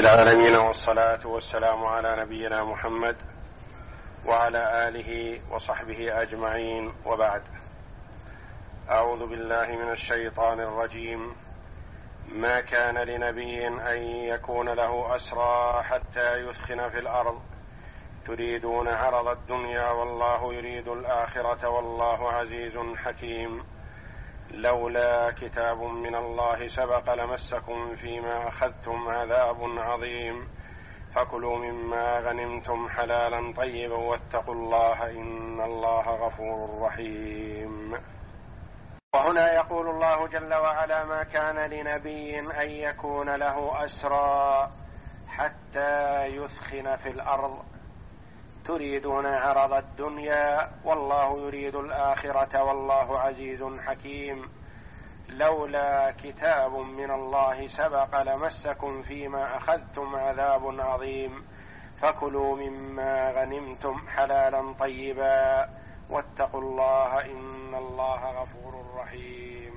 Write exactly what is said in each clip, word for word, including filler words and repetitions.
العالمين، والصلاة والسلام على نبينا محمد وعلى آله وصحبه أجمعين، وبعد. أعوذ بالله من الشيطان الرجيم. ما كان لنبي أن يكون له أسرى حتى يثخن في الأرض تريدون عرض الدنيا والله يريد الآخرة والله عزيز حكيم. لولا كتاب من الله سبق لمسكم فيما أخذتم عذاب عظيم، فكلوا مما غنمتم حلالا طيبا واتقوا الله إن الله غفور رحيم. وهنا يقول الله جل وعلا: ما كان لنبي أن يكون له أسرى حتى يثخن في الأرض تريدون عرض الدنيا والله يريد الآخرة والله عزيز حكيم. لولا كتاب من الله سبق لمسكم فيما أخذتم عذاب عظيم، فكلوا مما غنمتم حلالا طيبا واتقوا الله إن الله غفور رحيم.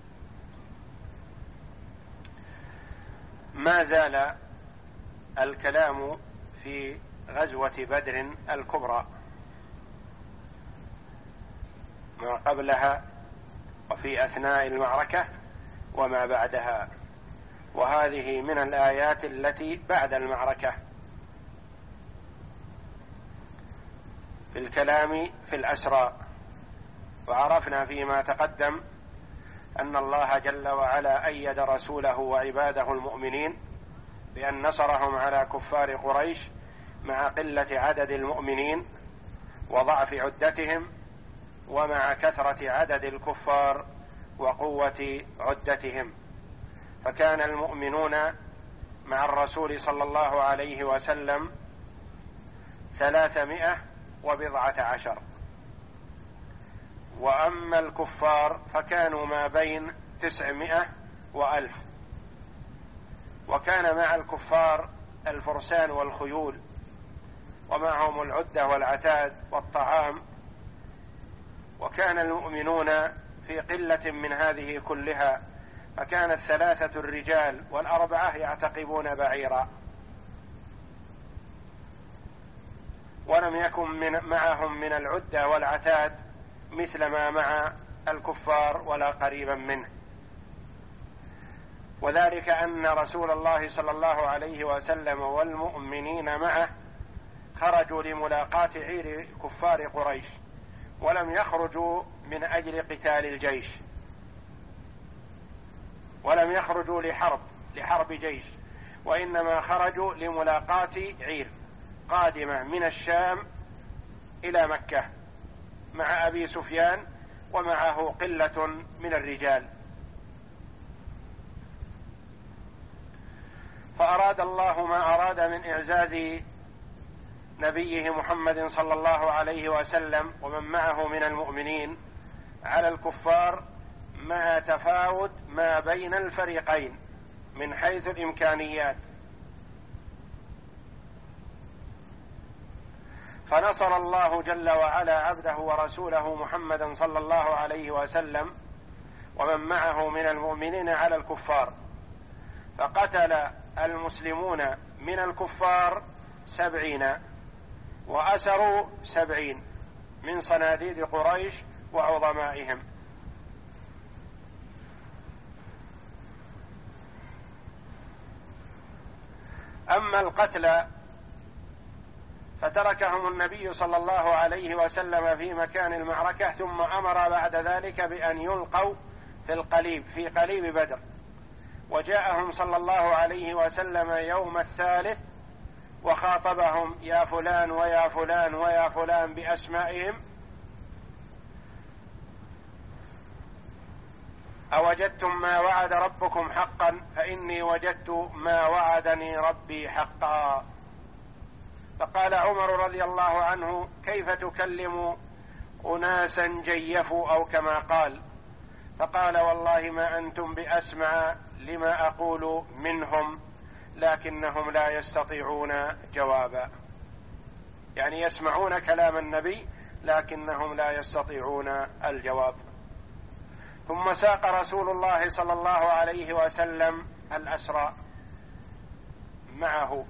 ما زال الكلام في غزوة بدر الكبرى، ما قبلها وفي أثناء المعركة وما بعدها، وهذه من الآيات التي بعد المعركة في الكلام في الأسرى. وعرفنا فيما تقدم أن الله جل وعلا أيد رسوله وعباده المؤمنين بأن نصرهم على كفار قريش مع قلة عدد المؤمنين وضعف عدتهم، ومع كثرة عدد الكفار وقوة عدتهم. فكان المؤمنون مع الرسول صلى الله عليه وسلم ثلاثمائة وبضعة عشر، وأما الكفار فكانوا ما بين تسعمائة وألف. وكان مع الكفار الفرسان والخيول، ومعهم العدة والعتاد والطعام، وكان المؤمنون في قلة من هذه كلها، فكان الثلاثة الرجال والأربعة يعتقبون بعيرا، ولم يكن من معهم من العدة والعتاد مثل ما مع الكفار ولا قريبا منه. وذلك أن رسول الله صلى الله عليه وسلم والمؤمنين معه خرجوا لملاقاة عير كفار قريش، ولم يخرجوا من أجل قتال الجيش، ولم يخرجوا لحرب لحرب جيش، وإنما خرجوا لملاقاة عير قادمة من الشام إلى مكة مع أبي سفيان ومعه قلة من الرجال. فأراد الله ما أراد من إعزاز نبيه محمد صلى الله عليه وسلم ومن معه من المؤمنين على الكفار، مع تفاوت ما بين الفريقين من حيث الإمكانيات. فنصر الله جل وعلا عبده ورسوله محمدا صلى الله عليه وسلم ومن معه من المؤمنين على الكفار، فقتل المسلمون من الكفار سبعين، وأسروا سبعين من صناديد قريش وعظمائهم. أما القتلى فتركهم النبي صلى الله عليه وسلم في مكان المعركة، ثم أمر بعد ذلك بأن يلقوا في القليب في قليب بدر. وجاءهم صلى الله عليه وسلم يوم الثالث وخاطبهم: يا فلان ويا فلان ويا فلان بأسمائهم، أوجدتم ما وعد ربكم حقا؟ فإني وجدت ما وعدني ربي حقا. فقال عمر رضي الله عنه: كيف تكلم أناسا جيفوا، أو كما قال. فقال: والله ما أنتم بأسمع لما أقول منهم، لكنهم لا يستطيعون جوابا. يعني يسمعون كلام النبي لكنهم لا يستطيعون الجواب. ثم ساق رسول الله صلى الله عليه وسلم الأسرى معه.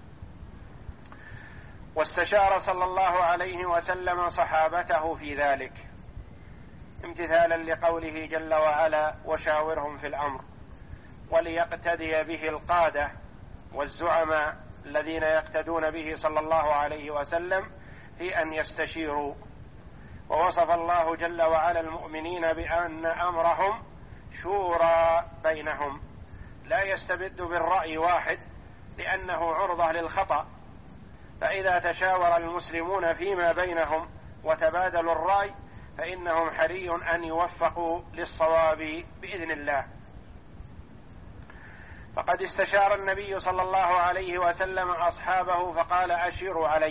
واستشار صلى الله عليه وسلم صحابته في ذلك امتثالا لقوله جل وعلا: وشاورهم في الأمر، وليقتدي به القادة والزعماء الذين يقتدون به صلى الله عليه وسلم في أن يستشيروا. ووصف الله جل وعلا المؤمنين بأن أمرهم شورى بينهم، لا يستبد بالرأي واحد لأنه عرضة للخطأ، فإذا تشاور المسلمون فيما بينهم وتبادلوا الرأي فإنهم حري أن يوفقوا للصواب بإذن الله. فقد استشار النبي صلى الله عليه وسلم أصحابه فقال: أشيروا علي.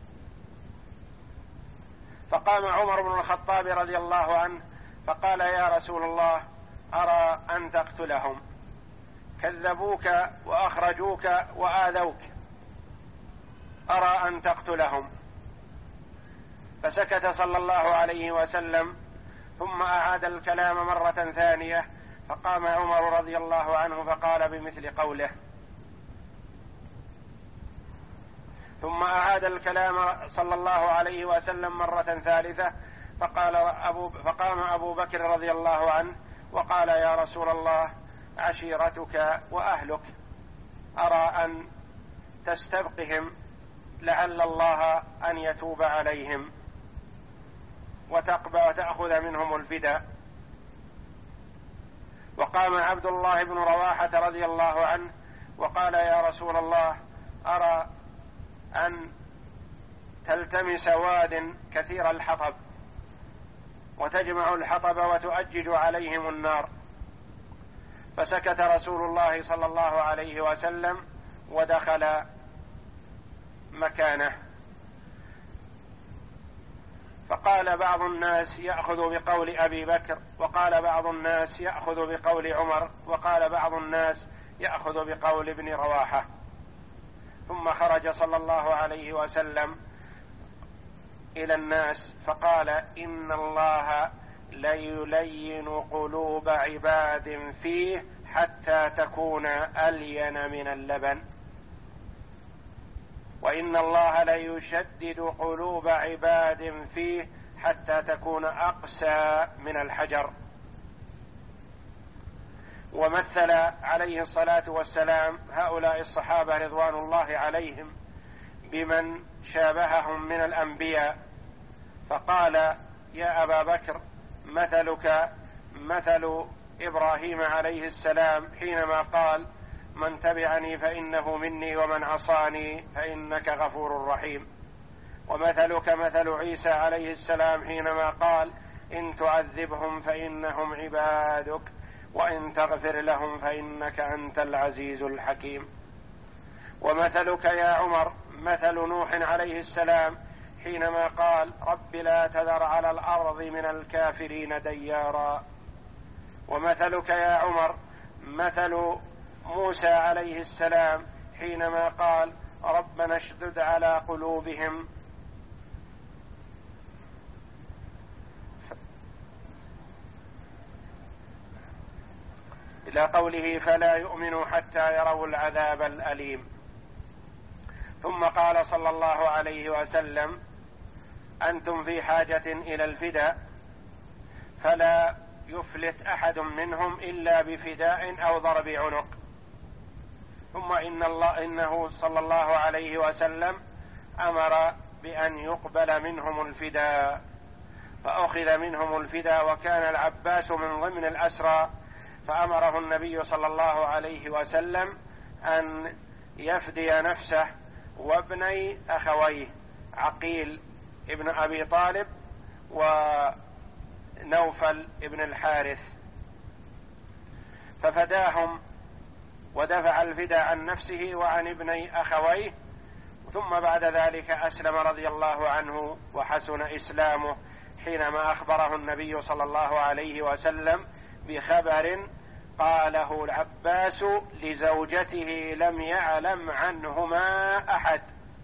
فقام عمر بن الخطاب رضي الله عنه فقال: يا رسول الله، أرى أن تقتلهم، كذبوك وأخرجوك وآذوك، أرى أن تقتلهم. فسكت صلى الله عليه وسلم، ثم أعاد الكلام مرة ثانية، فقام عمر رضي الله عنه فقال بمثل قوله، ثم أعاد الكلام صلى الله عليه وسلم مرة ثالثة، فقال أبو فقام أبو بكر رضي الله عنه وقال: يا رسول الله، عشيرتك وأهلك، أرى أن تستبقهم لعل الله أن يتوب عليهم وتقبل وتأخذ منهم الفداء. وقام عبد الله بن رواحة رضي الله عنه وقال: يا رسول الله، أرى أن تلتمس واد كثير الحطب وتجمع الحطب وتؤجج عليهم النار. فسكت رسول الله صلى الله عليه وسلم ودخل مكانه. فقال بعض الناس: يأخذ بقول أبي بكر، وقال بعض الناس: يأخذ بقول عمر، وقال بعض الناس: يأخذ بقول ابن رواحة. ثم خرج صلى الله عليه وسلم إلى الناس فقال: إن الله ليلين قلوب عباد فيه حتى تكون ألين من اللبن، وإن الله ليشدد قلوب عباد فيه حتى تكون أقسى من الحجر. ومثل عليه الصلاة والسلام هؤلاء الصحابة رضوان الله عليهم بمن شابههم من الأنبياء، فقال: يا أبا بكر، مثلك مثل إبراهيم عليه السلام حينما قال: من تبعني فإنه مني ومن عصاني فإنك غفور رحيم. ومثلك مثل عيسى عليه السلام حينما قال: إن تعذبهم فإنهم عبادك وإن تغفر لهم فإنك أنت العزيز الحكيم. ومثلك يا عمر مثل نوح عليه السلام حينما قال: رب لا تذر على الأرض من الكافرين ديارا. ومثلك يا عمر مثل موسى عليه السلام حينما قال: ربنا اشدد على قلوبهم إلى قوله: فلا يؤمنوا حتى يروا العذاب الأليم. ثم قال صلى الله عليه وسلم: أنتم في حاجة إلى الفداء، فلا يفلت أحد منهم إلا بفداء أو ضرب عنق. ثم إن الله إنه صلى الله عليه وسلم أمر بأن يقبل منهم الفداء، فأخذ منهم الفداء، وكان العباس من ضمن الأسرى، فأمره النبي صلى الله عليه وسلم أن يفدي نفسه وابني أخويه عقيل ابن أبي طالب ونوفل ابن الحارث، ففداهم ودفع الفداء عن نفسه وعن ابني أخويه. ثم بعد ذلك أسلم رضي الله عنه وحسن إسلامه حينما أخبره النبي صلى الله عليه وسلم بخبر قاله العباس لزوجته لم يعلم عنهما أحد،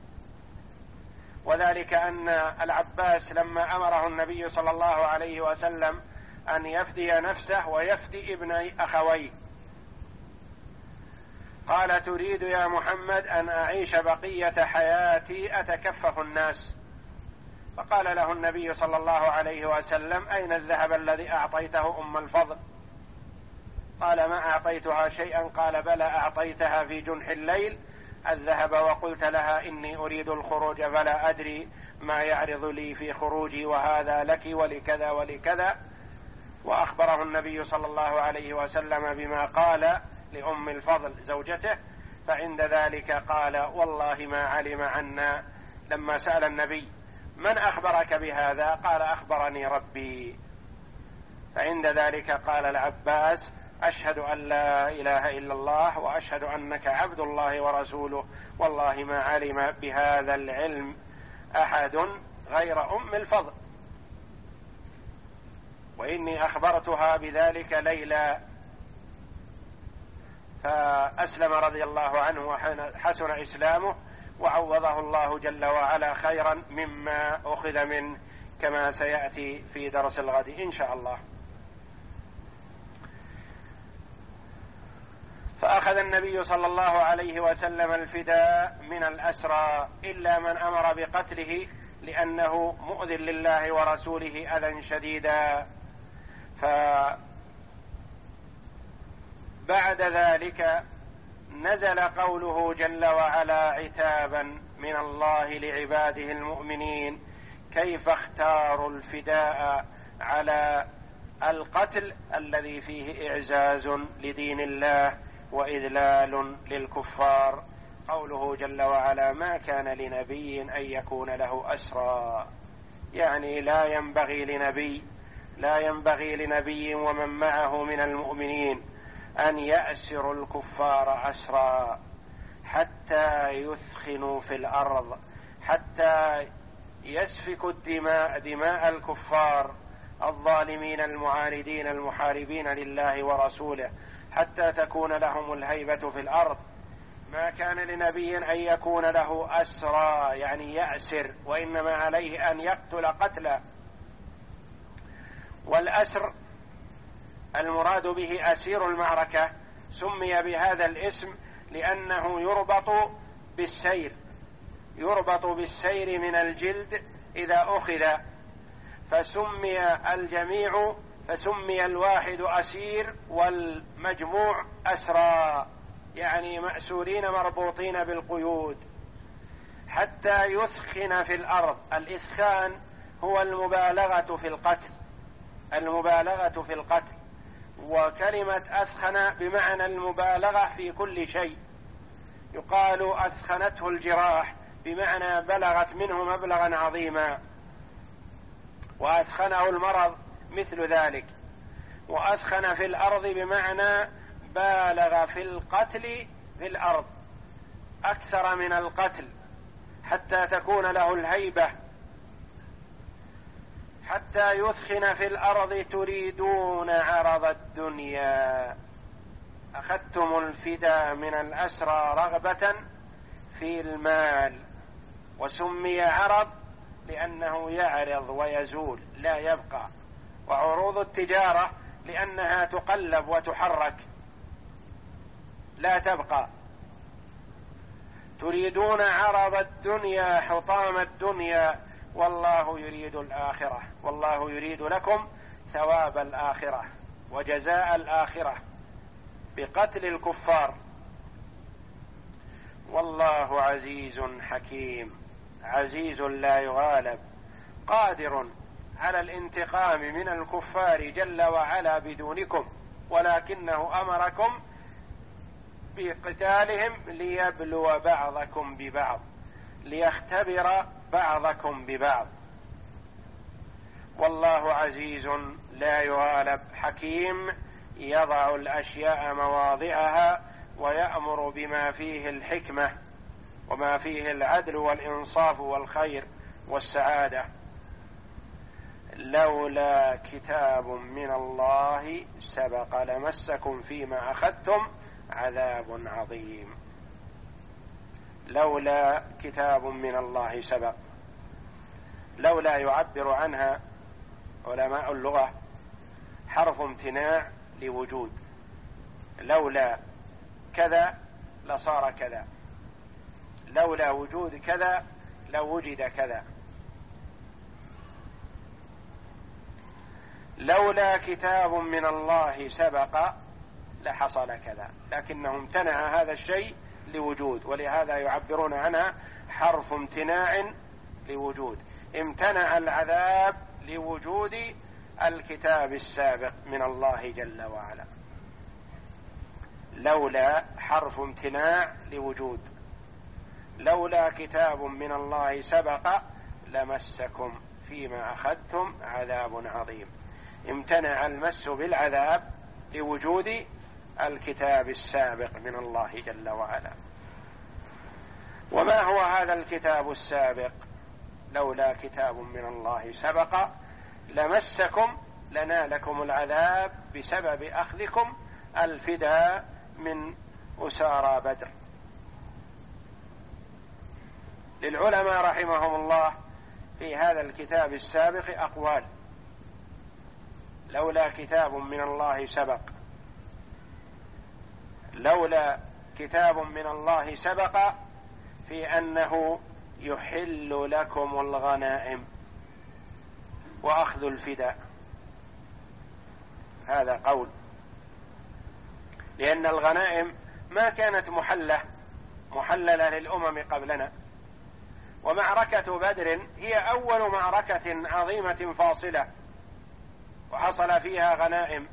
وذلك أن العباس لما أمره النبي صلى الله عليه وسلم أن يفدي نفسه ويفدي ابني أخويه، قال: تريد يا محمد أن أعيش بقية حياتي أتكفف الناس؟ فقال له النبي صلى الله عليه وسلم: أين الذهب الذي أعطيته أم الفضل؟ قال: ما أعطيتها شيئا. قال: بلى، أعطيتها في جنح الليل الذهب وقلت لها إني أريد الخروج فلا أدري ما يعرض لي في خروجي، وهذا لك ولكذا ولكذا. وأخبره النبي صلى الله عليه وسلم بما قال لأم الفضل زوجته. فعند ذلك قال: والله ما علم عنا. لما سأل النبي: من أخبرك بهذا؟ قال: أخبرني ربي. فعند ذلك قال العباس: أشهد أن لا إله إلا الله وأشهد أنك عبد الله ورسوله، والله ما علم بهذا العلم أحد غير أم الفضل، وإني أخبرتها بذلك ليلا. فأسلم رضي الله عنه وحسن إسلامه، وعوضه الله جل وعلا خيرا مما أخذ منه، كما سيأتي في درس الغد إن شاء الله. فأخذ النبي صلى الله عليه وسلم الفداء من الأسرى إلا من أمر بقتله لأنه مؤذ لله ورسوله أذى شديدا. فبعد ذلك نزل قوله جل وعلا عتابا من الله لعباده المؤمنين: كيف اختاروا الفداء على القتل الذي فيه إعزاز لدين الله وإذلال للكفار. قوله جل وعلا: ما كان لنبي أن يكون له أسرى، يعني لا ينبغي لنبي لا ينبغي لنبي ومن معه من المؤمنين أن يأسروا الكفار أسرى حتى يثخنوا في الأرض، حتى يسفكوا الدماء دماء الكفار الظالمين المعاندين المحاربين لله ورسوله، حتى تكون لهم الهيبة في الأرض. ما كان لنبي أن يكون له أسرى، يعني يأسر، وإنما عليه أن يقتل قتلا. والأسر المراد به أسير المعركة، سمي بهذا الاسم لأنه يربط بالسير يربط بالسير من الجلد إذا أخذ، فسمي الجميع فسمي الواحد أسير والمجموع أسرى، يعني مأسورين مربوطين بالقيود. حتى يثخن في الأرض، الإثخان هو المبالغة في القتل المبالغة في القتل وكلمة أثخن بمعنى المبالغة في كل شيء. يقال أثخنته الجراح بمعنى بلغت منه مبلغا عظيما، وأثخنه المرض مثل ذلك. وأثخن في الأرض بمعنى بالغ في القتل في الأرض أكثر من القتل حتى تكون له الهيبة. حتى يثخن في الأرض تريدون عرض الدنيا، أخذتم الفداء من الأسرى رغبة في المال، وسمي عرض لأنه يعرض ويزول لا يبقى، وعروض التجارة لأنها تقلب وتحرك لا تبقى. تريدون عرض الدنيا حطام الدنيا والله يريد الآخرة، والله يريد لكم ثواب الآخرة وجزاء الآخرة بقتل الكفار. والله عزيز حكيم، عزيز لا يغالب، قادر على الانتقام من الكفار جل وعلا بدونكم، ولكنه أمركم بقتالهم ليبلو بعضكم ببعض، ليختبر بعضكم ببعض. والله عزيز لا يغالب حكيم، يضع الأشياء مواضعها ويأمر بما فيه الحكمة وما فيه العدل والإنصاف والخير والسعادة. لولا كتاب من الله سبق لمسكم فيما أخذتم عذاب عظيم. لولا كتاب من الله سبق، لولا يعبر عنها علماء اللغة حرف امتناع لوجود، لولا كذا لصار كذا، لولا وجود كذا لوجد كذا، لولا كتاب من الله سبق لحصل كذا، لكنه امتنع هذا الشيء لوجود، ولهذا يعبرون عنها حرف امتناع لوجود. امتنع العذاب لوجود الكتاب السابق من الله جل وعلا. لولا حرف امتناع لوجود، لولا كتاب من الله سبق لمسكم فيما أخذتم عذاب عظيم. امتنع المس بالعذاب لوجود الكتاب السابق من الله جل وعلا. وما هو هذا الكتاب السابق؟ لولا كتاب من الله سبق لمسكم، لنالكم العذاب بسبب أخذكم الفداء من أسارى بدر. للعلماء رحمهم الله في هذا الكتاب السابق أقوال. لولا كتاب من الله سبق، لولا كتاب من الله سبق في أنه يحل لكم الغنائم وأخذ الفداء، هذا قول، لأن الغنائم ما كانت محلة محللة للأمم قبلنا، ومعركة بدر هي أول معركة عظيمة فاصلة وحصل فيها غنائم،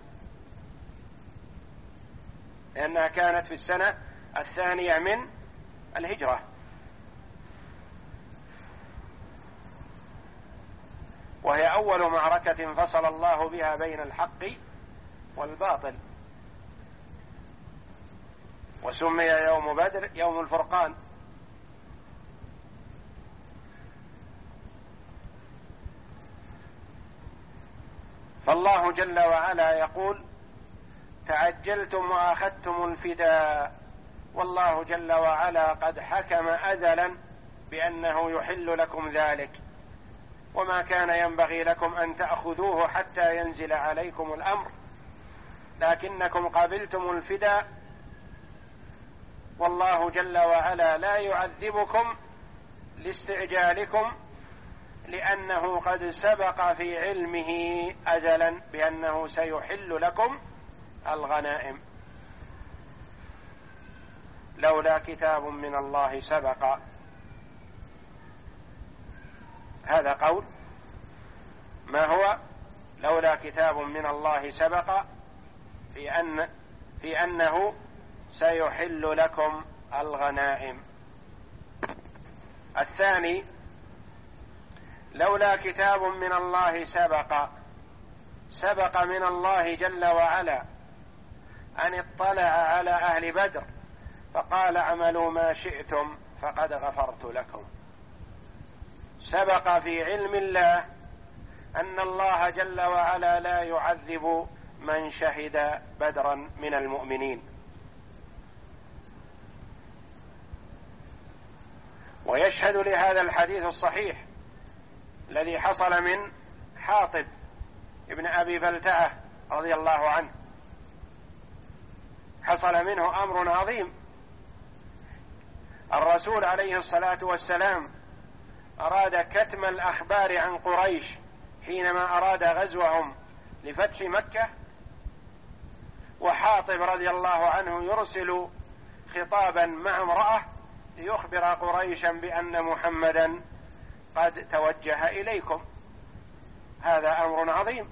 لأنها كانت في السنة الثانية من الهجرة. وهي أول معركة فصل الله بها بين الحق والباطل، وسمي يوم بدر يوم الفرقان. فالله جل وعلا يقول: تعجلتم وأخذتم الفداء، والله جل وعلا قد حكم أزلا بأنه يحل لكم ذلك، وما كان ينبغي لكم أن تأخذوه حتى ينزل عليكم الأمر، لكنكم قبلتم الفداء، والله جل وعلا لا يعذبكم لاستعجالكم، لأنه قد سبق في علمه أزلا بأنه سيحل لكم الغنائم. لولا كتاب من الله سبق، هذا قول. ما هو؟ لولا كتاب من الله سبق في أن في أنه سيحل لكم الغنائم. الثاني: لولا كتاب من الله سبق، سبق من الله جل وعلا أن اطلع على أهل بدر فقال: اعملوا ما شئتم فقد غفرت لكم. سبق في علم الله أن الله جل وعلا لا يعذب من شهد بدرا من المؤمنين. ويشهد لهذا الحديث الصحيح الذي حصل من حاطب ابن أبي بلتعة رضي الله عنه، حصل منه أمر عظيم. الرسول عليه الصلاة والسلام أراد كتم الأخبار عن قريش حينما أراد غزوهم لفتح مكة، وحاطب رضي الله عنه يرسل خطابا مع امرأة ليخبر قريشا بأن محمدا قد توجه إليكم. هذا أمر عظيم.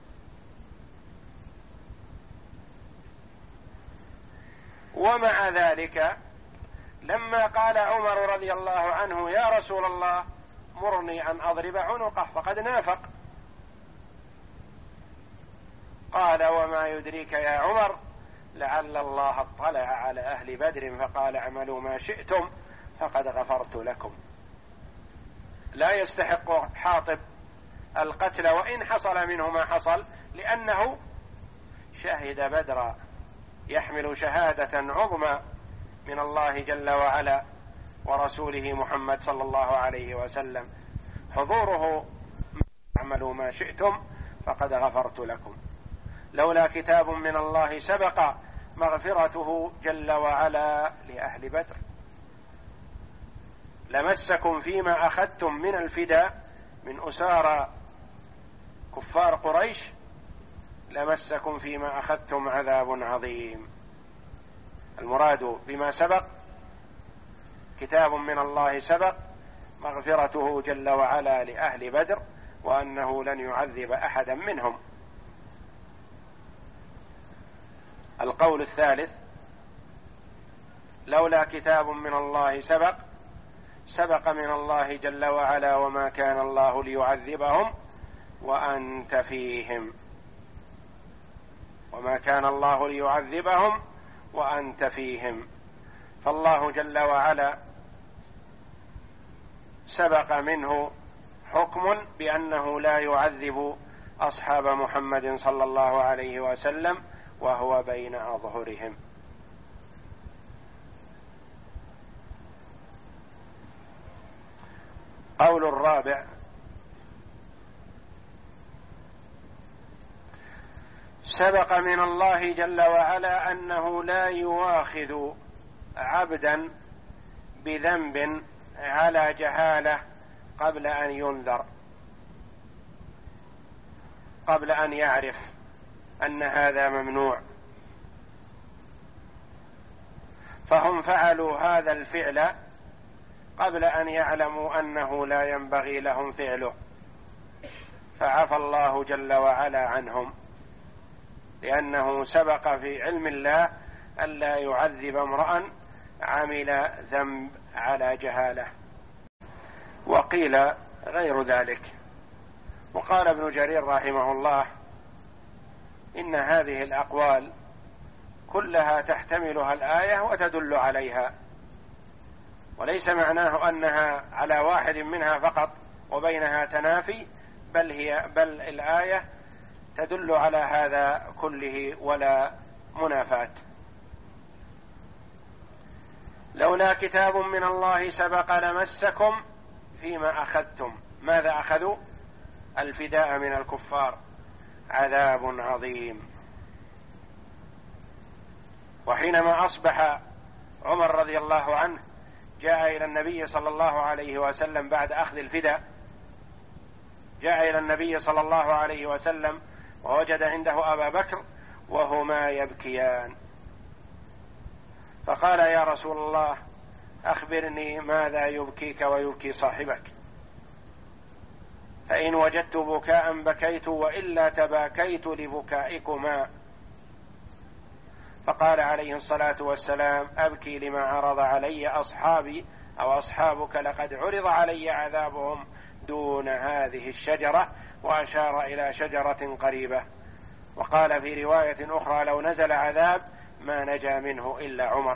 ومع ذلك لما قال عمر رضي الله عنه: يا رسول الله مرني أن أضرب عنقه فقد نافق، قال: وما يدريك يا عمر لعل الله اطلع على أهل بدر فقال: اعملوا ما شئتم فقد غفرت لكم. لا يستحق حاطب القتل وإن حصل منه ما حصل، لأنه شهد بدرا، يحمل شهادة عظمى من الله جل وعلا ورسوله محمد صلى الله عليه وسلم. حضوره: اعملوا ما شئتم فقد غفرت لكم. لولا كتاب من الله سبق مغفرته جل وعلا لأهل بدر. لمسكم فيما أخذتم من الفداء من أسارى كفار قريش، لمسكم فيما أخذتم عذاب عظيم. المراد بما سبق كتاب من الله سبق، مغفرته جل وعلا لأهل بدر، وأنه لن يعذب أحدا منهم. القول الثالث: لولا كتاب من الله سبق، سبق من الله جل وعلا وما كان الله ليعذبهم وأنت فيهم، وما كان الله ليعذبهم وأنت فيهم. فالله جل وعلا سبق منه حكم بأنه لا يعذب أصحاب محمد صلى الله عليه وسلم وهو بين أظهرهم. قول الرابع: سبق من الله جل وعلا أنه لا يؤاخذ عبدا بذنب على جهالة قبل أن ينذر، قبل أن يعرف أن هذا ممنوع، فهم فعلوا هذا الفعل قبل أن يعلموا أنه لا ينبغي لهم فعله، فعفى الله جل وعلا عنهم، لأنه سبق في علم الله ألا يعذب امرأ عمل ذنب على جهالة. وقيل غير ذلك. وقال ابن جرير رحمه الله: إن هذه الأقوال كلها تحتملها الآية وتدل عليها، وليس معناه أنها على واحد منها فقط وبينها تنافي، بل هي بل الآية تدل على هذا كله ولا منافاة. لولا كتاب من الله سبق لمسكم فيما أخذتم. ماذا أخذوا؟ الفداء من الكفار، عذاب عظيم. وحينما أصبح عمر رضي الله عنه جاء إلى النبي صلى الله عليه وسلم بعد أخذ الفداء، جاء إلى النبي صلى الله عليه وسلم ووجد عنده أبا بكر وهما يبكيان، فقال: يا رسول الله، أخبرني ماذا يبكيك ويبكي صاحبك؟ فإن وجدت بكاء بكيت، وإلا تباكيت لبكائكما. فقال عليه الصلاة والسلام: أبكي لما عرض علي أصحابي أو أصحابك، لقد عرض علي عذابهم دون هذه الشجرة، وأشار إلى شجرة قريبة. وقال في رواية أخرى: لو نزل عذاب ما نجا منه إلا عمر.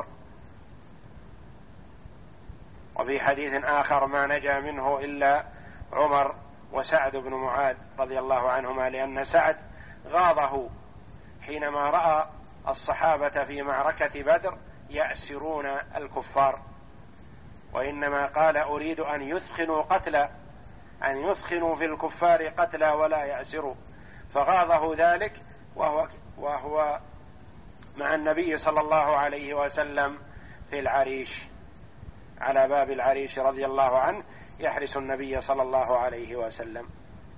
وفي حديث آخر: ما نجا منه إلا عمر وسعد بن معاذ رضي الله عنهما، لأن سعد غاضه حينما رأى الصحابة في معركة بدر يأسرون الكفار، وإنما قال: أريد أن يثخنوا قتلا، أن يثخنوا في الكفار قتلا ولا يأسروا، فغاضه ذلك وهو, وهو مع النبي صلى الله عليه وسلم في العريش، على باب العريش رضي الله عنه، يحرس النبي صلى الله عليه وسلم.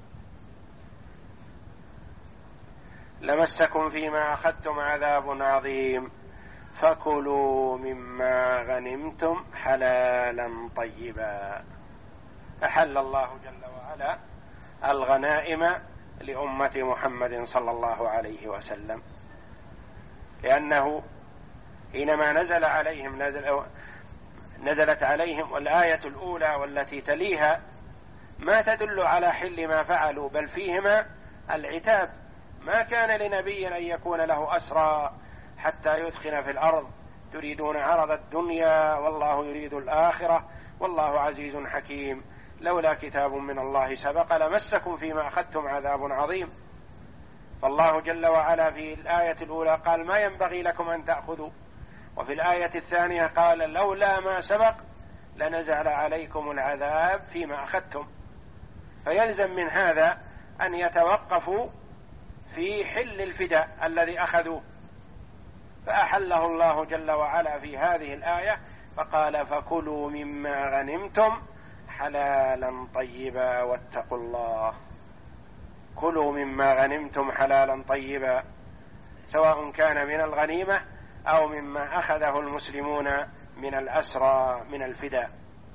لمسكم فيما أخذتم عذاب عظيم، فكلوا مما غنمتم حلالا طيبا. أحل الله جل وعلا الغنائم لأمة محمد صلى الله عليه وسلم، لأنه حينما نزل عليهم نزل نزلت عليهم الآية الأولى والتي تليها ما تدل على حل ما فعلوا، بل فيهما العتاب. ما كان لنبي أن يكون له أسرى حتى يدخن في الأرض، تريدون عرض الدنيا والله يريد الآخرة والله عزيز حكيم. لولا كتاب من الله سبق لمسكم فيما أخذتم عذاب عظيم. فالله جل وعلا في الآية الأولى قال: ما ينبغي لكم أن تأخذوا، وفي الآية الثانية قال: لولا ما سبق لنزل عليكم العذاب فيما أخذتم. فيلزم من هذا أن يتوقفوا في حل الفداء الذي أخذوه، فأحله الله جل وعلا في هذه الآية فقال فكلوا مما غنمتم حلالا طيبا واتقوا الله. كلوا مما غنمتم حلالا طيبا، سواء كان من الغنيمة أو مما أخذه المسلمون من الأسرى من الفداء.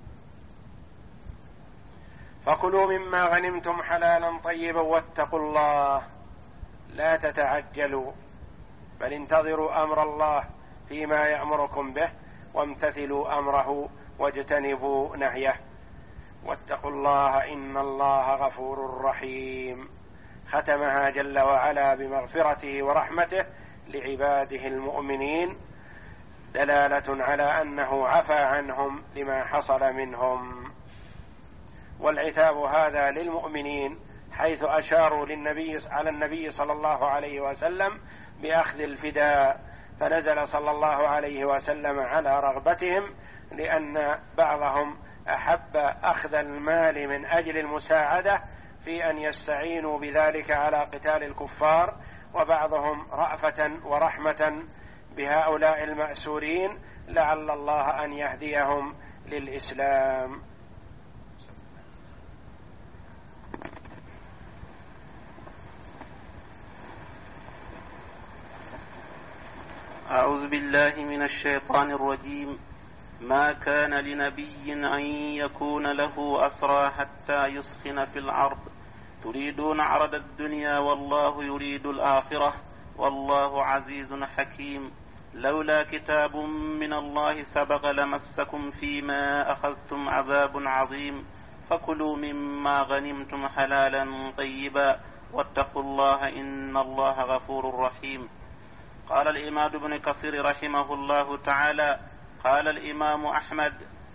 فكلوا مما غنمتم حلالا طيبا واتقوا الله، لا تتعجلوا بل انتظروا أمر الله فيما يأمركم به وامتثلوا أمره واجتنبوا نهيه، واتقوا الله إن الله غفور رحيم. ختمها جل وعلا بمغفرته ورحمته لعباده المؤمنين، دلالة على أنه عفى عنهم لما حصل منهم. والعتاب هذا للمؤمنين حيث أشاروا للنبي على النبي صلى الله عليه وسلم بأخذ الفداء، فنزل صلى الله عليه وسلم على رغبتهم، لأن بعضهم أحب أخذ المال من أجل المساعدة في أن يستعينوا بذلك على قتال الكفار، وبعضهم رأفة ورحمة بهؤلاء المأسورين لعل الله أن يهديهم للإسلام. أعوذ بالله من الشيطان الرجيم. ما كان لنبي أن يكون له أسرى حتى يسخن في الأرض تريدون عرض الدنيا والله يريد الآخرة والله عزيز حكيم. لولا كتاب من الله سبق لمسكم فيما أخذتم عذاب عظيم فكلوا مما غنمتم حلالا طيبا واتقوا الله إن الله غفور رحيم. قال الإمام ابن كثير رحمه الله تعالى قال الإمام أحمد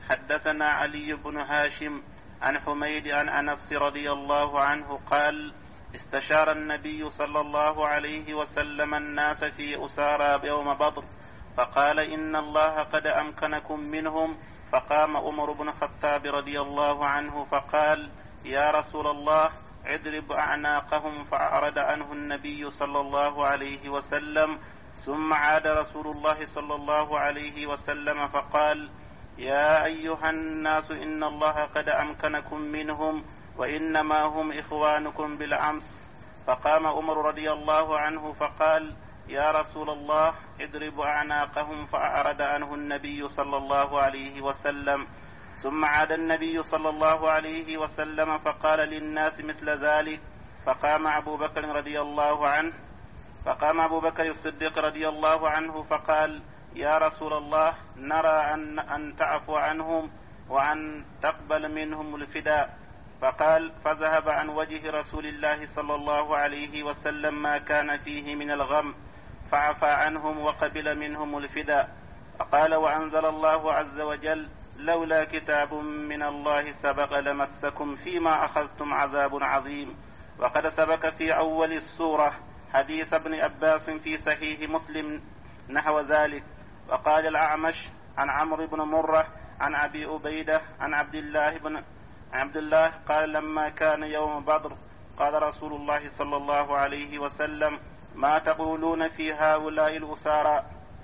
حدثنا علي بن هاشم عن حميد عن أنس رضي الله عنه قال استشار النبي صلى الله عليه وسلم الناس في أسارى يوم بدر فقال إن الله قد أمكنكم منهم، فقام عمر بن الخطاب رضي الله عنه فقال يا رسول الله اضرب أعناقهم، فأعرض عنه النبي صلى الله عليه وسلم. ثم عاد رسول الله صلى الله عليه وسلم فقال يا أيها الناس إن الله قد أمكنكم منهم وإنما هم إخوانكم بالأمس. فقام عمر رضي الله عنه فقال يا رسول الله اضرب أعناقهم، فأعرض عنه النبي صلى الله عليه وسلم. ثم عاد النبي صلى الله عليه وسلم فقال للناس مثل ذلك. فقام أبو بكر رضي الله عنه فقام أبو بكر الصديق رضي الله عنه فقال يا رسول الله نرى أن, أن تعفو عنهم وأن تقبل منهم الفداء. فقال فذهب عن وجه رسول الله صلى الله عليه وسلم ما كان فيه من الغم فعفى عنهم وقبل منهم الفداء. فقال وأنزل الله عز وجل لولا كتاب من الله سبق لمسكم فيما أخذتم عذاب عظيم. وقد سبق في أول السورة حديث ابن عباس في صحيح مسلم نحو ذلك. وقال الأعمش عن عمرو بن مرة عن أبي عبيدة عن عبد الله بن عبد الله قال لما كان يوم بدر قال رسول الله صلى الله عليه وسلم ما تقولون في هؤلاء الأسارى؟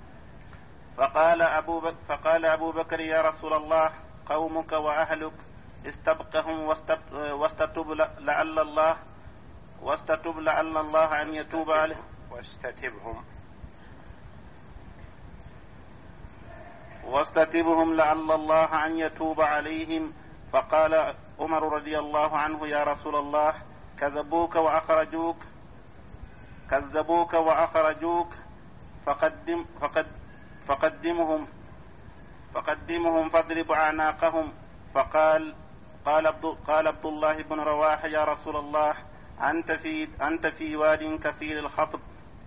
فقال أبو بكر, فقال أبو بكر يا رسول الله قومك وأهلك استبقهم واستتب لعل الله واستتب لعل الله أن يتوب عليه واستتبهم واستتبهم لعل الله أن يتوب عليهم. فقال عمر رضي الله عنه يا رسول الله كذبوك وأخرجوك كذبوك وأخرجوك فقدم فقد فقدمهم فقدمهم فاضرب أعناقهم. فقال قال عبد قال عبد الله بن رواحة يا رسول الله أنت في أنت في واد كثير الخطب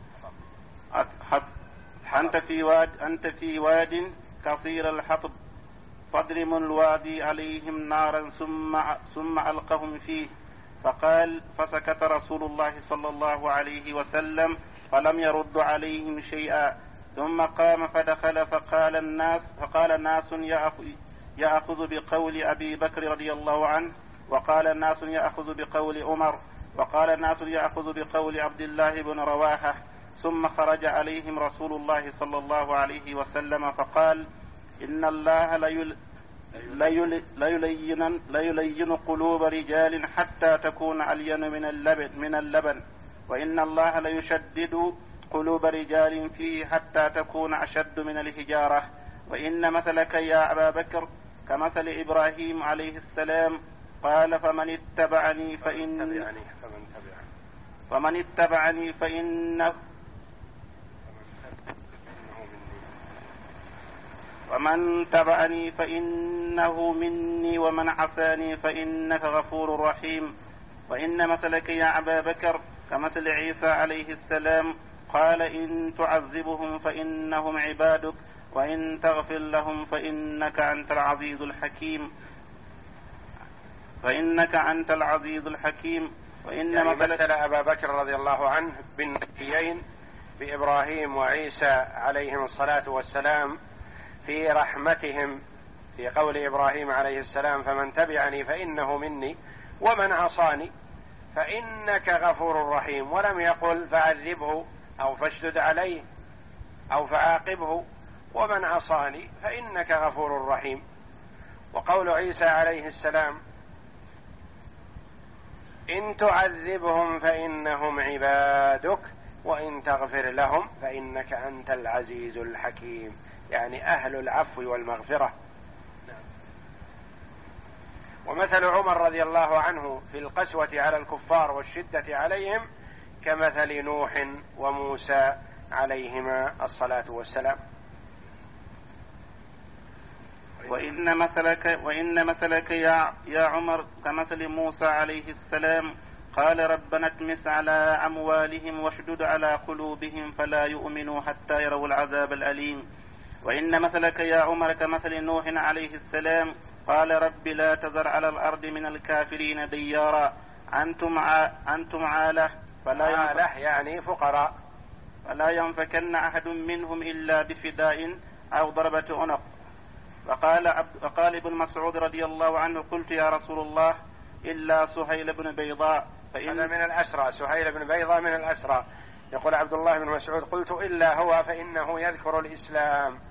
أنت في واد أنت في واد كثير الحطب فاضرم الوادي عليهم نارا ثم ثم ألقهم فيه. فقال فسكت رسول الله صلى الله عليه وسلم فلم يرد عليهم شيئا. ثم قام فدخل فقال الناس فقال ناس يأخذ بقول أبي بكر رضي الله عنه، وقال ناس يأخذ بقول عمر، وقال ناس يأخذ بقول عبد الله بن رواحة. ثم خرج عليهم رسول الله صلى الله عليه وسلم فقال إن الله ليل ليل ليلين, ليلين قلوب رجال حتى تكون ألين من اللبن, من اللبن وإن الله ليشدد قلوب رجال فيه حتى تكون أشد من الحجارة وإن مثلك يا أبا بكر كمثل إبراهيم عليه السلام قال فمن اتبعني فإن فمن اتبعني فإنه ومن تبعني فإنه مني ومن عصاني فإنك غفور رحيم وإن مثلك يا أبا بكر كمثل عيسى عليه السلام قال إن تعذبهم فإنهم عبادك وإن تغفر لهم فإنك أنت العزيز الحكيم فإنك أنت العزيز الحكيم وإن يعني مثل أبا بكر رضي الله عنه بالنبيين بإبراهيم وعيسى عليهم الصلاة والسلام في رحمتهم في قول إبراهيم عليه السلام فمن تبعني فإنه مني ومن عصاني فإنك غفور رحيم، ولم يقل فعذبه أو فاشدد عليه أو فعاقبه، ومن عصاني فإنك غفور رحيم. وقول عيسى عليه السلام إن تعذبهم فإنهم عبادك وإن تغفر لهم فإنك أنت العزيز الحكيم، يعني أهل العفو والمغفرة. ومثل عمر رضي الله عنه في القسوة على الكفار والشدة عليهم كمثل نوح وموسى عليهما الصلاة والسلام. وإن مثلك, وإن مثلك يا, يا عمر كمثل موسى عليه السلام قال ربنا اطمس على أموالهم واشدد على قلوبهم فلا يؤمنوا حتى يروا العذاب الأليم. وإن مثلك يا عمر كمثل نوح عليه السلام قال رب لا تذر على الأرض من الكافرين ديارا أنتم أنتم عاله فلا عاله يعني فقراء فلا ينفكن أحد منهم إلا بفداء أو ضربة عنق. وقال وقال ابن مسعود رضي الله عنه قلت يا رسول الله إلا سهيل بن بيضاء فإن هذا من الأسرى، سهيل بن بيضاء من الأسرى. يقول عبد الله بن مسعود قلت إلا هو فإنه يذكر الإسلام.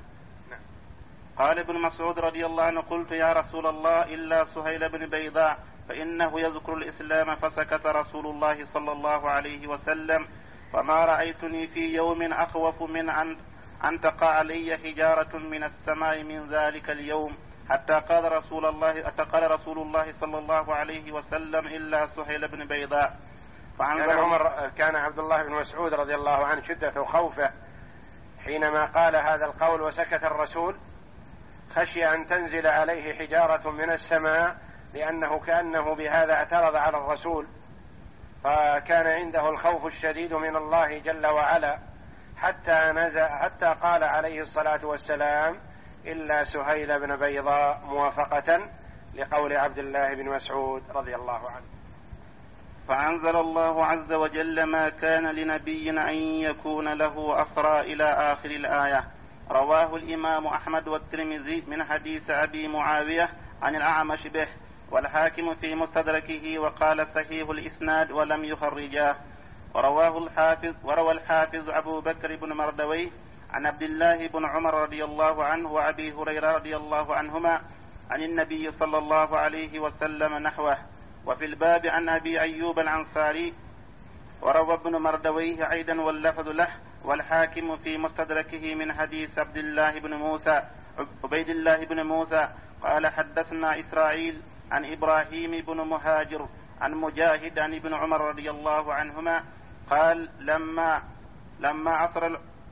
قال ابن مسعود رضي الله عنه قلت يا رسول الله إلا سهيل بن بيضاء فإنه يذكر الإسلام فسكت رسول الله صلى الله عليه وسلم فما رأيتني في يوم أخوف من أن أن تقع علي حجارة من السماء من ذلك اليوم حتى قال رسول الله حتى قال رسول الله صلى الله عليه وسلم إلا سهيل بن بيضاء. كان عمر كان عبد الله بن مسعود رضي الله عنه شدة خوفه حينما قال هذا القول وسكت الرسول، خشي أن تنزل عليه حجارة من السماء لأنه كأنه بهذا اعترض على الرسول، فكان عنده الخوف الشديد من الله جل وعلا حتى نزل حتى قال عليه الصلاة والسلام إلا سهيل بن بيضاء موافقة لقول عبد الله بن مسعود رضي الله عنه. فأنزل الله عز وجل ما كان لنبي أن يكون له أسرى إلى آخر الآية. رواه الإمام أحمد والترمذي من حديث أبي معاوية عن الأعمش به، والحاكم في مستدركه وقال صحيح الإسناد ولم يخرجاه. ورواه الحافظ وروى الحافظ أبو بكر بن مردويه عن عبد الله بن عمر رضي الله عنه وأبي هريرة رضي الله عنهما عن النبي صلى الله عليه وسلم نحوه. وفي الباب عن أبي أيوب الأنصاري وروى ابن مردويه أيضا واللفظ له، والحاكم في مستدركه من حديث عبد الله بن موسى عبيد الله بن موسى قال حدثنا إسرائيل عن إبراهيم بن مهاجر عن مجاهد عن ابن عمر رضي الله عنهما قال لما لما عصر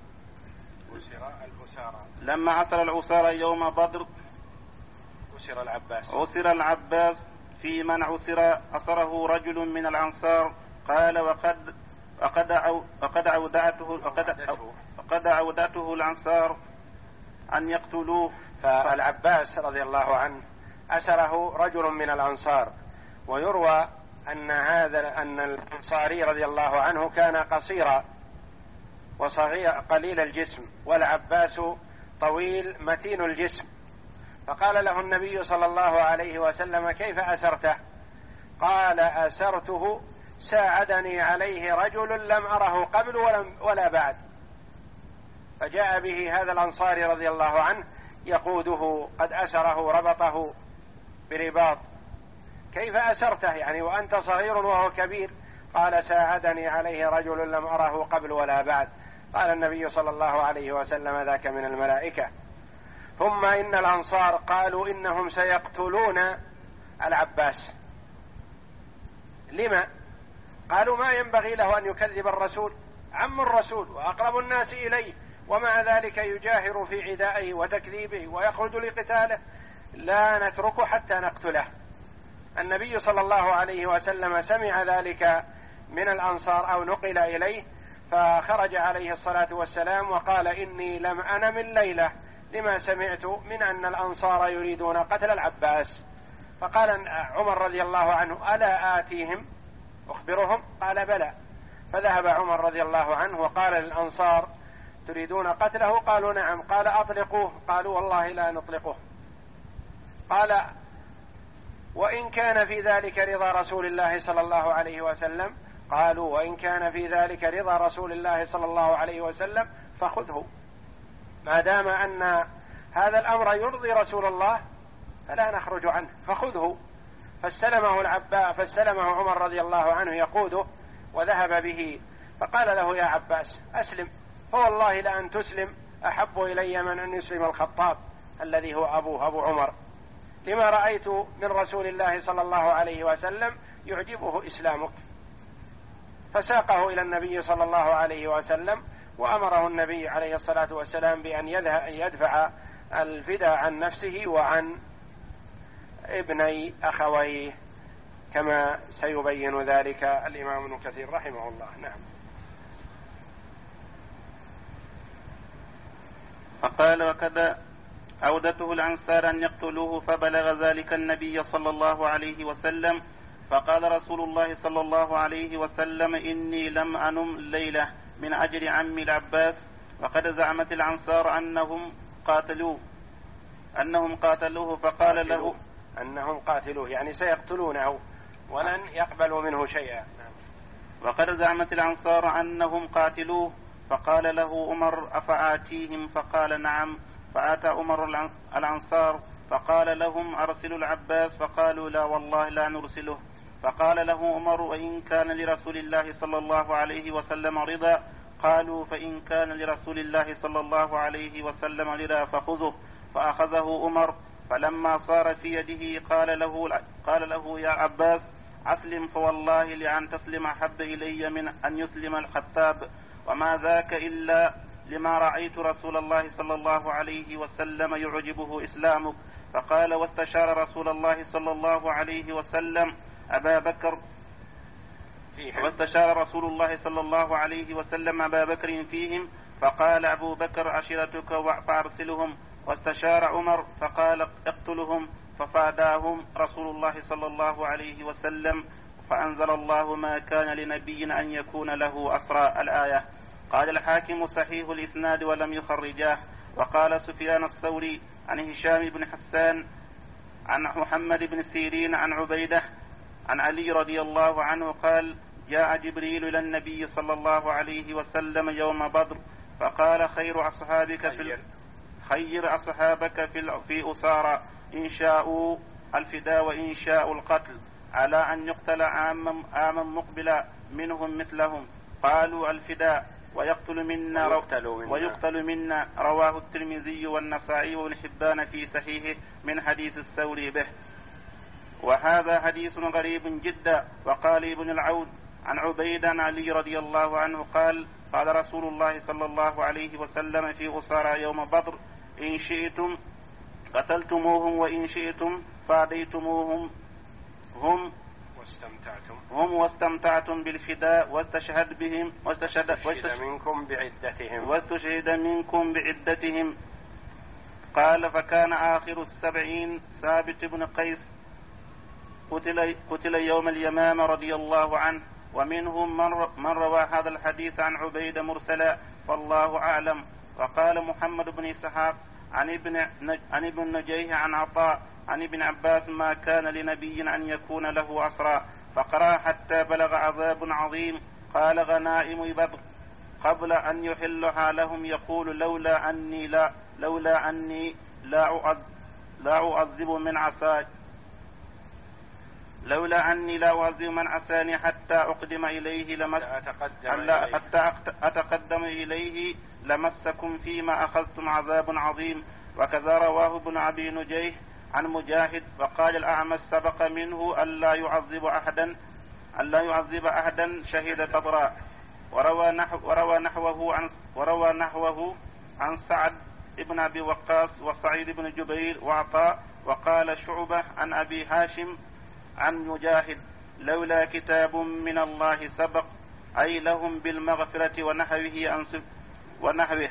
لما عصر العسارى يوم بدر عسر العباس عسر العباس في من عسر عصره رجل من الأنصار قال وقد وقد وقد عودته وقد وقد عودته الأنصار أن يقتلوه. فالعباس رضي الله عنه أسره رجل من الأنصار، ويروى أن هذا أن الأنصاري رضي الله عنه كان قصيرا وصغير قليل الجسم، والعباس طويل متين الجسم، فقال له النبي صلى الله عليه وسلم كيف أسرته؟ قال أسرته ساعدني عليه رجل لم أره قبل ولم ولا بعد. فجاء به هذا الأنصاري رضي الله عنه يقوده، قد أسره ربطه برباط. كيف أسرته يعني وأنت صغير وهو كبير؟ قال ساعدني عليه رجل لم أره قبل ولا بعد. قال النبي صلى الله عليه وسلم ذاك من الملائكة. ثم إن الأنصار قالوا إنهم سيقتلون العباس. لما؟ قالوا ما ينبغي له أن يكذب الرسول، عم الرسول وأقرب الناس إليه، ومع ذلك يجاهر في عدائه وتكذيبه ويخرج لقتاله، لا نتركه حتى نقتله. النبي صلى الله عليه وسلم سمع ذلك من الأنصار أو نقل إليه، فخرج عليه الصلاة والسلام وقال إني لم أنم الليلة لما سمعت من أن الأنصار يريدون قتل العباس. فقال عمر رضي الله عنه ألا آتيهم أخبرهم؟ قال بلى. فذهب عمر رضي الله عنه وقال للأنصار تريدون قتله؟ قالوا نعم. قال أطلقوه. قالوا والله لا نطلقه. قال وإن كان في ذلك رضا رسول الله صلى الله عليه وسلم؟ قالوا وإن كان في ذلك رضا رسول الله صلى الله عليه وسلم فخذه، ما دام أن هذا الأمر يرضي رسول الله فلا نخرج عنه، فخذه. فاستلمه العباس، فاستلمه عمر رضي الله عنه يقوده وذهب به. فقال له يا عباس أسلم، فوالله لأن تسلم أحب إلي من أن يسلم الخطاب الذي هو أبوه أبو عمر، لما رأيت من رسول الله صلى الله عليه وسلم يعجبه إسلامك. فساقه إلى النبي صلى الله عليه وسلم، وأمره النبي عليه الصلاة والسلام بأن يدفع الفداء عن نفسه وعن ابني أخويه، كما سيبين ذلك الإمام ابن كثير رحمه الله. نعم. فقال وكذا أودته الأنصار أن يقتلوه، فبلغ ذلك النبي صلى الله عليه وسلم، فقال رسول الله صلى الله عليه وسلم إني لم أنم الليلة من أجل عمي العباس، وقد زعمت الأنصار أنهم قاتلوه أنهم قاتلوه فقال قاتلوه. له أنهم قاتلوه يعني سيقتلونه ولن يقبلوا منه شيئا. وقد زعمت الأنصار أنهم قاتلوه، فقال له عمر أفآتيهم؟ فقال نعم. فآتى عمر الأنصار فقال لهم أرسلوا العباس، فقالوا لا والله لا نرسله. فقال له عمر وإن كان لرسول الله صلى الله عليه وسلم رضا؟ قالوا فإن كان لرسول الله صلى الله عليه وسلم رضا فخذه. فأخذه عمر، فلما صار في يده قال له, قال له يا عباس أسلم، فوالله لأن تسلم أحب إلي من أن يسلم الخطاب، وما ذاك إلا لما رأيت رسول الله صلى الله عليه وسلم يعجبه إسلامك. فقال واستشار رسول الله صلى الله عليه وسلم أبا بكر واستشار رسول الله صلى الله عليه وسلم أبا بكر فيهم، فقال أبو بكر عشيرتك فأرسلهم. واستشار عمر فقال اقتلهم، ففاداهم رسول الله صلى الله عليه وسلم، فأنزل الله ما كان لنبي أن يكون له أسرى الآية. قال الحاكم صحيح الإسناد ولم يخرجاه. وقال سفيان الثوري عن هشام بن حسان عن محمد بن سيرين عن عبيدة عن علي رضي الله عنه قال جاء جبريل إلى النبي صلى الله عليه وسلم يوم بدر فقال خير أصحابك في خير أصحابك في في أسارى إن شاءوا الفداء وإن شاءوا القتل، على أن يقتل عاما عاما مقبلا منهم مثلهم. قالوا الفداء ويقتل منا ويقتل منا, ويقتل منا رواه الترمذي والنسائي وابن حبان في صحيحه من حديث الثوري به. وهذا حديث غريب جدا. وقال ابن العون عن عبيد عن علي رضي الله عنه قال قال رسول الله صلى الله عليه وسلم في أسارى يوم بدر إن شئتم قتلتموهم وإن شئتم فاديتموهم هم واستمتعتم هم واستمتعتم بالفداء واستشهد بهم واستشهد, واستشهد منكم بعدتهم واستشهد منكم بعدتهم. قال فكان آخر السبعين ثابت بن قيس قتل, قتل يوم اليمامة رضي الله عنه، ومنهم من روى هذا الحديث عن عبيد مرسلا فالله أعلم. وقال محمد بن إسحاق عن ابن عن ابن نجيه عن عطاء عن ابن عباس ما كان لنبي أن يكون له أسرى، فقرأ حتى بلغ عذاب عظيم. قال غنائم بدر قبل أن يحلها لهم يقول لولا أني لا لولا أني لا أعذب لا أعذب من عساي لولا أني لا أعذب من عساني حتى أقدم إليه لمس حتى أتقدم إليه لمسكم فيما أخذتم عذاب عظيم. وكذا رواه ابن أبي نجيه عن مجاهد. وقال الأعمش سبق منه ألا يعذب أحدا ألا يعذب أحدا شهد بدرا. وروى نحو وروى نحوه عن وروى نحوه عن سعد ابن أبي وقاص وسعيد بن جبير وعطاء. وقال شعبة عن أبي هاشم عن مجاهد لولا كتاب من الله سبق أي لهم بالمغفرة ونحوه ونحوه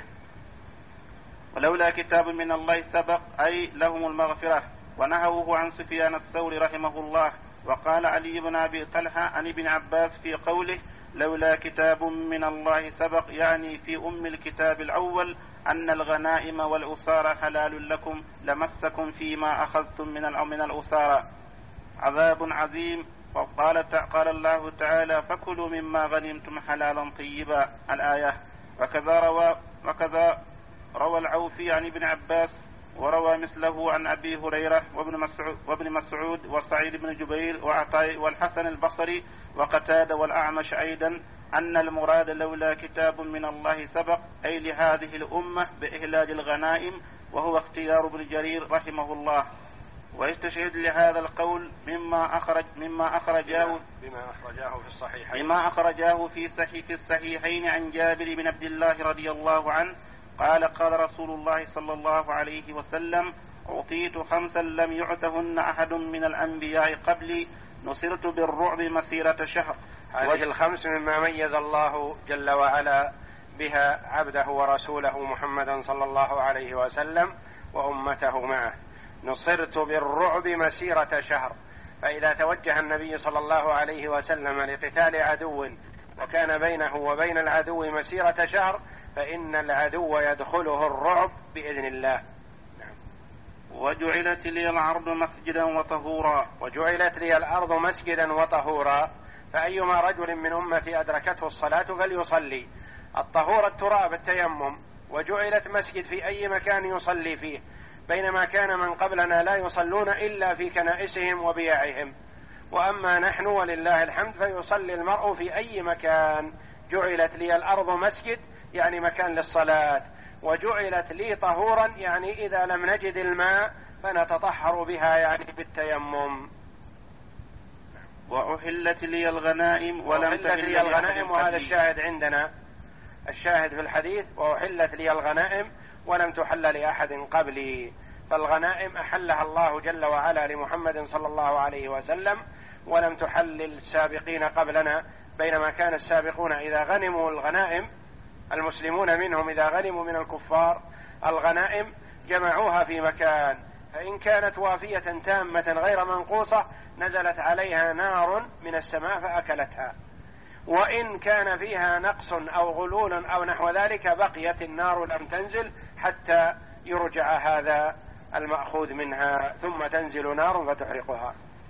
ولولا كتاب من الله سبق أي لهم المغفرة ونحوه عن سفيان الثوري رحمه الله. وقال علي بن أبي طلحة عن ابن عباس في قوله لولا كتاب من الله سبق يعني في أم الكتاب الأول أن الغنائم والأسارى حلال لكم لمسكم فيما أخذتم من من الأسارى عذاب عظيم. وقال قال الله تعالى فكلوا مما غنمتم حلالا طيبا الآية. وكذا روى وكذا روى العوفي عن ابن عباس وروى مثله عن أبي هريرة وابن مسعود, وابن مسعود وسعيد بن جبير وعطاء والحسن البصري وقتادة والأعمش أيضا أن المراد لولا كتاب من الله سبق أي لهذه الأمة بإهلاج الغنائم وهو اختيار ابن جرير رحمه الله. ويستشهد لهذا القول مما أخرج مما أخرجاه بما أخرجاه في الصحيحين بما أخرجاه في صحيح الصحيحين عن جابر بن عبد الله رضي الله عنه قال قال رسول الله صلى الله عليه وسلم أعطيت خمسا لم يعتهن أحد من الأنبياء قبلي نصرت بالرعب مسيرة شهر. هذه الخمس مما ميز الله جل وعلا بها عبده ورسوله محمدا صلى الله عليه وسلم وأمته معه. نصرت بالرعب مسيرة شهر. فإذا توجه النبي صلى الله عليه وسلم لقتال عدو وكان بينه وبين العدو مسيرة شهر فإن العدو يدخله الرعب بإذن الله. نعم. وجعلت لي الأرض مسجدا وطهورا وجعلت لي الأرض مسجدا وطهورا فأيما رجل من أمتي أدركته الصلاة فليصلي. الطهور التراب التيمم وجعلت مسجد في أي مكان يصلي فيه بينما كان من قبلنا لا يصلون إلا في كنائسهم وبياعهم. وأما نحن ولله الحمد فيصلي المرء في أي مكان. جعلت لي الأرض مسجد يعني مكان للصلاة وجعلت لي طهورا يعني إذا لم نجد الماء فنتطهر بها يعني بالتيمم. وأحلت لي الغنائم ولم تحل لي الغنائم وهذا الشاهد عندنا الشاهد في الحديث وأحلت لي الغنائم ولم تحل لأحد قبلي. فالغنائم أحلها الله جل وعلا لمحمد صلى الله عليه وسلم ولم تحل للسابقين قبلنا بينما كان السابقون إذا غنموا الغنائم المسلمون منهم إذا غنموا من الكفار الغنائم جمعوها في مكان فإن كانت وافية تامة غير منقوصة نزلت عليها نار من السماء فأكلتها وإن كان فيها نقص أو غلول أو نحو ذلك بقيت النار لم تنزل حتى يرجع هذا المأخوذ منها ثم تنزل نار فتحرقها.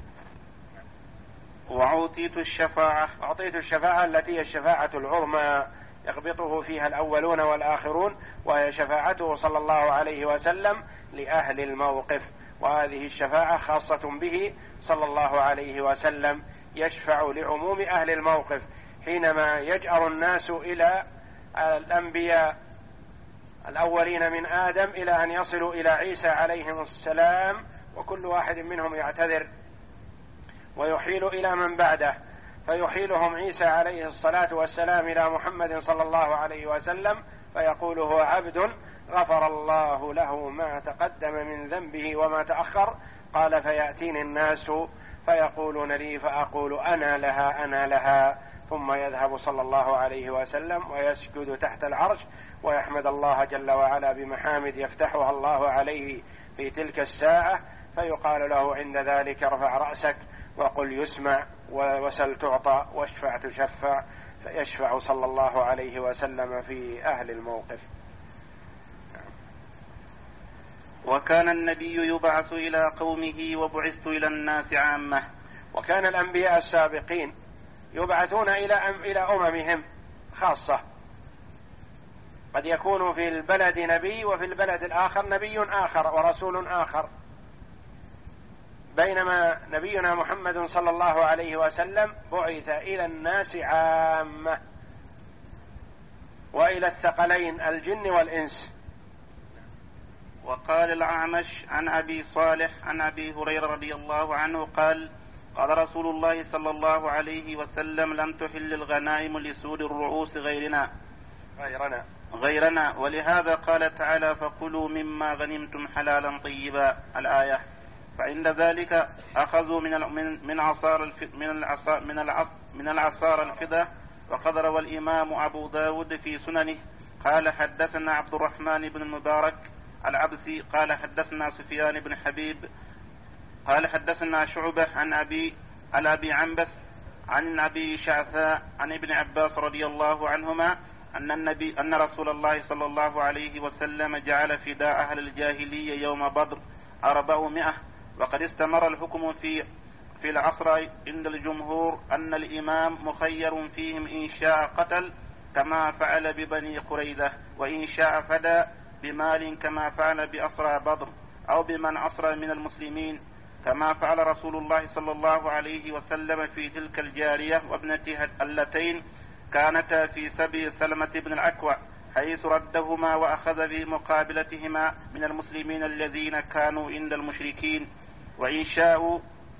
وأعطيت الشفاعة أعطيت الشفاعة التي هي الشفاعة العظمى يغبطه فيها الأولون والآخرون وهي شفاعته صلى الله عليه وسلم لأهل الموقف. وهذه الشفاعة خاصة به صلى الله عليه وسلم يشفع لعموم أهل الموقف حينما يجأر الناس إلى الأنبياء الأولين من آدم إلى أن يصلوا إلى عيسى عليه السلام وكل واحد منهم يعتذر ويحيل إلى من بعده فيحيلهم عيسى عليه الصلاة والسلام إلى محمد صلى الله عليه وسلم فيقول هو عبد غفر الله له ما تقدم من ذنبه وما تأخر. قال فيأتيني الناس فيقولون لي فأقول أنا لها أنا لها ثم يذهب صلى الله عليه وسلم ويسجد تحت العرش ويحمد الله جل وعلا بمحامد يفتحها الله عليه في تلك الساعة فيقال له عند ذلك ارفع رأسك وقل يسمع وسل تعطى واشفع تشفع فيشفع صلى الله عليه وسلم في أهل الموقف. وكان النبي يبعث إلى قومه وبعثت إلى الناس عامة وكان الأنبياء السابقين يبعثون إلى إلى أممهم خاصة، قد يكون في البلد نبي وفي البلد الآخر نبي آخر ورسول آخر، بينما نبينا محمد صلى الله عليه وسلم بعث إلى الناس عامة وإلى الثقلين الجن والإنس. وقال الأعمش عن أبي صالح عن أبي هريرة رضي الله عنه قال قال رسول الله صلى الله عليه وسلم لم تحل الغنائم لسود الرؤوس غيرنا غيرنا غيرنا ولهذا قال تعالى فكلوا مما غنمتم حلالا طيبا الآية. فعند ذلك أخذوا من من عصار من العصار من العصار من العصار الفضة. وقد روى الإمام أبو داود في سننه قال حدثنا عبد الرحمن بن المبارك العبسي قال حدثنا سفيان بن حبيب قال حدثنا شعبة عن أبي الأبي عنبس عن أبي شعثاء عن ابن عباس رضي الله عنهما أن النبي أن رسول الله صلى الله عليه وسلم جعل فداء أهل الجاهلية يوم بدر أربعمائة. وقد استمر الحكم في في العصر عند الجمهور أن الإمام مخير فيهم إن شاء قتل كما فعل ببني قريظة، وإن شاء فدى بمال كما فعل بأسرى بدر أو بمن أسرى من المسلمين، كما فعل رسول الله صلى الله عليه وسلم في تلك الجارية وابنتها اللتين كانتا في سبي سلمة بن الأكوع، حيث ردهما وأخذ بمقابلتهما من المسلمين الذين كانوا عند المشركين. وإن شاءوا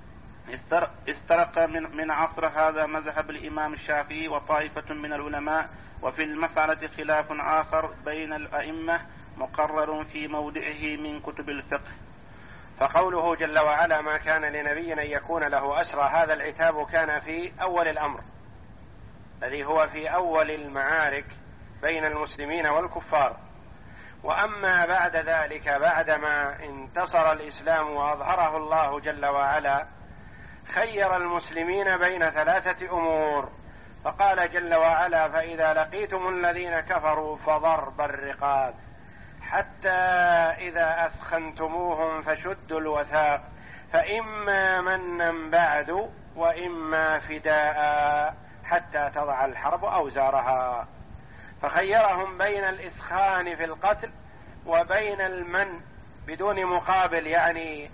استرق من, من عصر هذا مذهب الإمام الشافعي وطائفة من العلماء. وفي المسألة خلاف آخر بين الأئمة مقرر في موضعه من كتب الفقه. فقوله جل وعلا ما كان لنبي أن يكون له أسرى، هذا العتاب كان في أول الأمر الذي هو في أول المعارك بين المسلمين والكفار. وأما بعد ذلك بعدما انتصر الإسلام وأظهره الله جل وعلا خير المسلمين بين ثلاثة أمور، فقال جل وعلا فإذا لقيتم الذين كفروا فضرب الرقاب حتى إذا أثخنتموهم فشدوا الوثاق فإما منا بعد وإما فداء حتى تضع الحرب أوزارها. فخيرهم بين الإسخان في القتل وبين المن بدون مقابل، يعني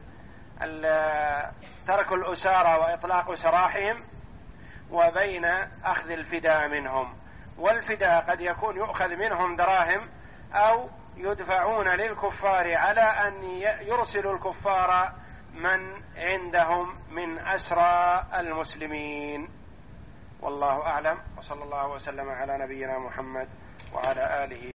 ترك الأسارى وإطلاق سراحهم، وبين أخذ الفداء منهم. والفداء قد يكون يؤخذ منهم دراهم أو يدفعون للكفار على أن يرسلوا الكفار من عندهم من أسرى المسلمين. والله أعلم، وصلى الله وسلم على نبينا محمد وعلى آله